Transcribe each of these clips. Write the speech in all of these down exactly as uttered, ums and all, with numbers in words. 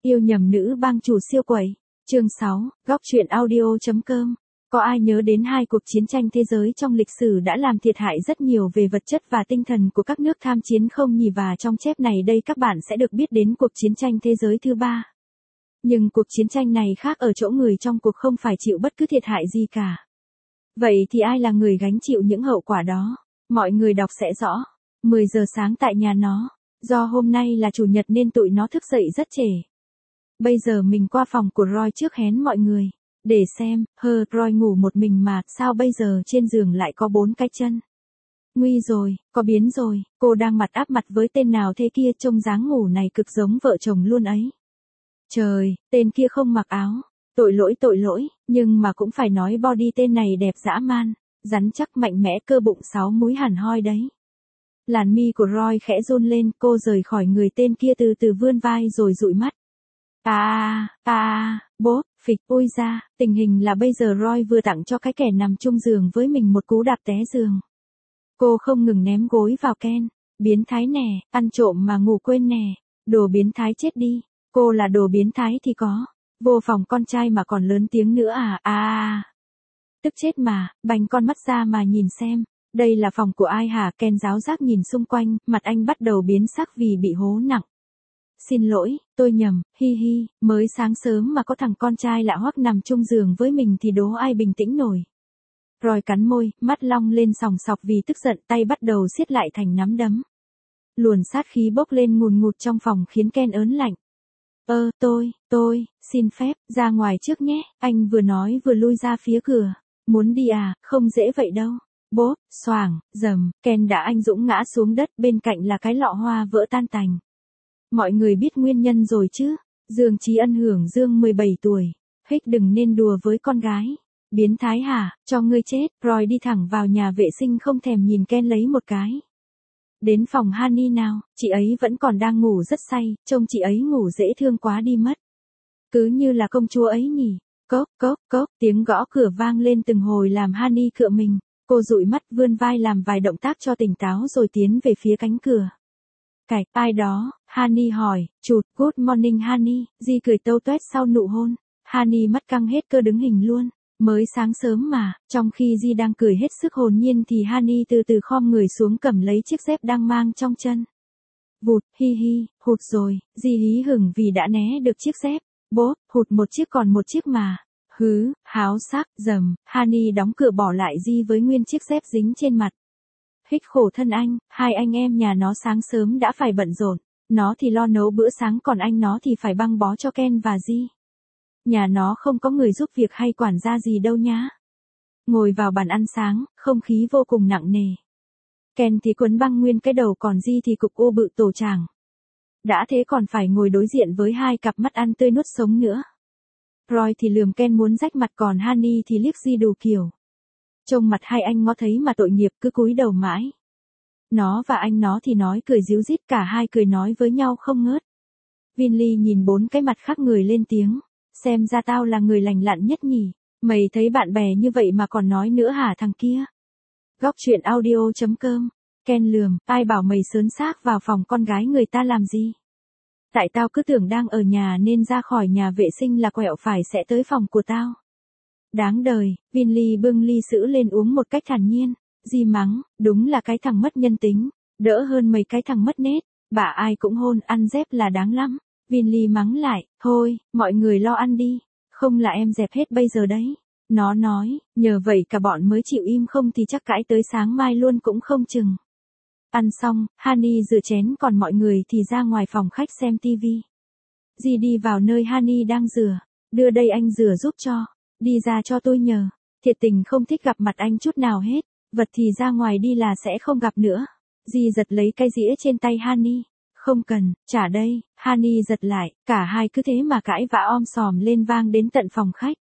Yêu nhầm nữ bang chủ siêu quẩy. Chương sáu, góc truyện audio chấm com. Có ai nhớ đến hai cuộc chiến tranh thế giới trong lịch sử đã làm thiệt hại rất nhiều về vật chất và tinh thần của các nước tham chiến không nhỉ? Và trong chép này đây các bạn sẽ được biết đến cuộc chiến tranh thế giới thứ ba. Nhưng cuộc chiến tranh này khác ở chỗ người trong cuộc không phải chịu bất cứ thiệt hại gì cả. Vậy thì ai là người gánh chịu những hậu quả đó? Mọi người đọc sẽ rõ. mười giờ sáng tại nhà nó. Do hôm nay là chủ nhật nên tụi nó thức dậy rất trễ. Bây giờ mình qua phòng của Roy trước hén mọi người. Để xem, hơ, Roy ngủ một mình mà, sao bây giờ trên giường lại có bốn cái chân? Nguy rồi, có biến rồi, cô đang mặt áp mặt với tên nào thế kia, trông dáng ngủ này cực giống vợ chồng luôn ấy. Trời, tên kia không mặc áo. Tội lỗi tội lỗi, nhưng mà cũng phải nói body tên này đẹp dã man, rắn chắc mạnh mẽ, cơ bụng sáu múi hẳn hoi đấy. Làn mi của Roy khẽ run lên, cô rời khỏi người tên kia từ từ vươn vai rồi dụi mắt. À, à, bố, phịch, ôi ra, tình hình là bây giờ Roy vừa tặng cho cái kẻ nằm chung giường với mình một cú đạp té giường. Cô không ngừng ném gối vào Ken. Biến thái nè, ăn trộm mà ngủ quên nè, đồ biến thái chết đi, cô là đồ biến thái thì có. Vô phòng con trai mà còn lớn tiếng nữa à, à. Tức chết mà, bành con mắt ra mà nhìn xem, đây là phòng của ai hả? Ken giáo giác nhìn xung quanh, mặt anh bắt đầu biến sắc vì bị hố nặng. Xin lỗi, tôi nhầm, hi hi, mới sáng sớm mà có thằng con trai lạ hoắc nằm chung giường với mình thì đố ai bình tĩnh nổi. Roy cắn môi, mắt long lên sòng sọc vì tức giận, tay bắt đầu siết lại thành nắm đấm. Luồn sát khí bốc lên ngùn ngụt trong phòng khiến Ken ớn lạnh. Ơ, tôi, tôi, xin phép, ra ngoài trước nhé, anh vừa nói vừa lui ra phía cửa. Muốn đi à, không dễ vậy đâu. Bốp, xoảng, dầm, Ken đã anh dũng ngã xuống đất, bên cạnh là cái lọ hoa vỡ tan tành. Mọi người biết nguyên nhân rồi chứ? Dương Chí Ân hưởng dương mười bảy tuổi. Hích đừng nên đùa với con gái. Biến thái hả, cho ngươi chết. Roy đi thẳng vào nhà vệ sinh không thèm nhìn Ken lấy một cái. Đến phòng Honey nào, chị ấy vẫn còn đang ngủ rất say, trông chị ấy ngủ dễ thương quá đi mất. Cứ như là công chúa ấy nhỉ. Cốc, cốc, cốc, tiếng gõ cửa vang lên từng hồi làm Honey cựa mình. Cô dụi mắt vươn vai làm vài động tác cho tỉnh táo rồi tiến về phía cánh cửa. Cạch, ai đó? Honey hỏi, chụt, good morning Honey, Di cười tâu tuét sau nụ hôn. Honey mắt căng hết cơ đứng hình luôn. Mới sáng sớm mà, trong khi Di đang cười hết sức hồn nhiên thì Honey từ từ khom người xuống cầm lấy chiếc dép đang mang trong chân. Vụt, hi hi, hụt rồi, Di hí hửng vì đã né được chiếc dép. Bố, hụt một chiếc còn một chiếc mà. Hứ, háo sắc, dầm, Honey đóng cửa bỏ lại Di với nguyên chiếc dép dính trên mặt. Hích khổ thân anh, hai anh em nhà nó sáng sớm đã phải bận rộn, nó thì lo nấu bữa sáng còn anh nó thì phải băng bó cho Ken và Di. Nhà nó không có người giúp việc hay quản gia gì đâu nhá. Ngồi vào bàn ăn sáng, không khí vô cùng nặng nề. Ken thì quấn băng nguyên cái đầu còn Di thì cục ô bự tổ tràng. Đã thế còn phải ngồi đối diện với hai cặp mắt ăn tươi nuốt sống nữa. Roy thì lườm Ken muốn rách mặt còn Honey thì liếc Di đủ kiểu. Trông mặt hai anh ngó thấy mà tội nghiệp cứ cúi đầu mãi. Nó và anh nó thì nói cười ríu rít, cả hai cười nói với nhau không ngớt. Vinly nhìn bốn cái mặt khác người lên tiếng. Xem ra tao là người lành lặn nhất nhỉ. Mày thấy bạn bè như vậy mà còn nói nữa hả thằng kia? Góc truyện audio chấm com. Ken lườm, ai bảo mày sớn xác vào phòng con gái người ta làm gì? Tại tao cứ tưởng đang ở nhà nên ra khỏi nhà vệ sinh là quẹo phải sẽ tới phòng của tao. Đáng đời, Vinly bưng ly sữa lên uống một cách thản nhiên. Di mắng, đúng là cái thằng mất nhân tính, đỡ hơn mấy cái thằng mất nết, bà ai cũng hôn, ăn dép là đáng lắm. Vinly mắng lại, thôi, mọi người lo ăn đi, không là em dẹp hết bây giờ đấy. Nó nói, nhờ vậy cả bọn mới chịu im không thì chắc cãi tới sáng mai luôn cũng không chừng. Ăn xong, Honey rửa chén còn mọi người thì ra ngoài phòng khách xem tivi. Di đi vào nơi Honey đang rửa, đưa đây anh rửa giúp cho, đi ra cho tôi nhờ, thiệt tình không thích gặp mặt anh chút nào hết, vật thì ra ngoài đi là sẽ không gặp nữa. Di giật lấy cái dĩa trên tay Honey. Không cần, trả đây, Honey giật lại, cả hai cứ thế mà cãi vã om sòm lên vang đến tận phòng khách.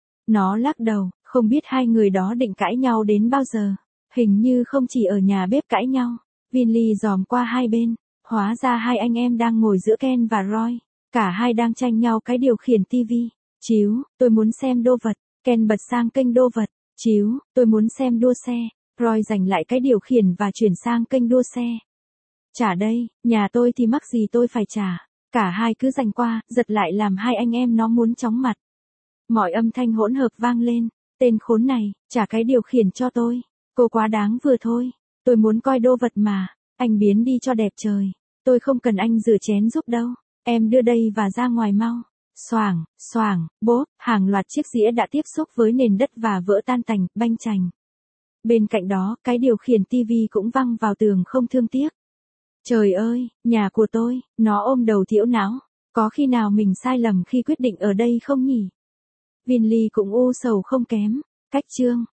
Nó lắc đầu, không biết hai người đó định cãi nhau đến bao giờ, hình như không chỉ ở nhà bếp cãi nhau. Vinly dòm qua hai bên, hóa ra hai anh em đang ngồi giữa Ken và Roy, cả hai đang tranh nhau cái điều khiển tivi. Chíu, tôi muốn xem đô vật, Ken bật sang kênh đô vật. Chíu, tôi muốn xem đua xe, Roy giành lại cái điều khiển và chuyển sang kênh đua xe. Trả đây, nhà tôi thì mắc gì tôi phải trả. Cả hai cứ giành qua, giật lại làm hai anh em nó muốn chóng mặt. Mọi âm thanh hỗn hợp vang lên. Tên khốn này, trả cái điều khiển cho tôi. Cô quá đáng vừa thôi. Tôi muốn coi đô vật mà. Anh biến đi cho đẹp trời. Tôi không cần anh rửa chén giúp đâu. Em đưa đây và ra ngoài mau. Xoảng, xoảng, bốp, hàng loạt chiếc dĩa đã tiếp xúc với nền đất và vỡ tan tành, banh chành. Bên cạnh đó, cái điều khiển tivi cũng văng vào tường không thương tiếc. Trời ơi, nhà của tôi, nó ôm đầu thiểu não. Có khi nào mình sai lầm khi quyết định ở đây không nhỉ? Vinly cũng u sầu không kém. Cách chương.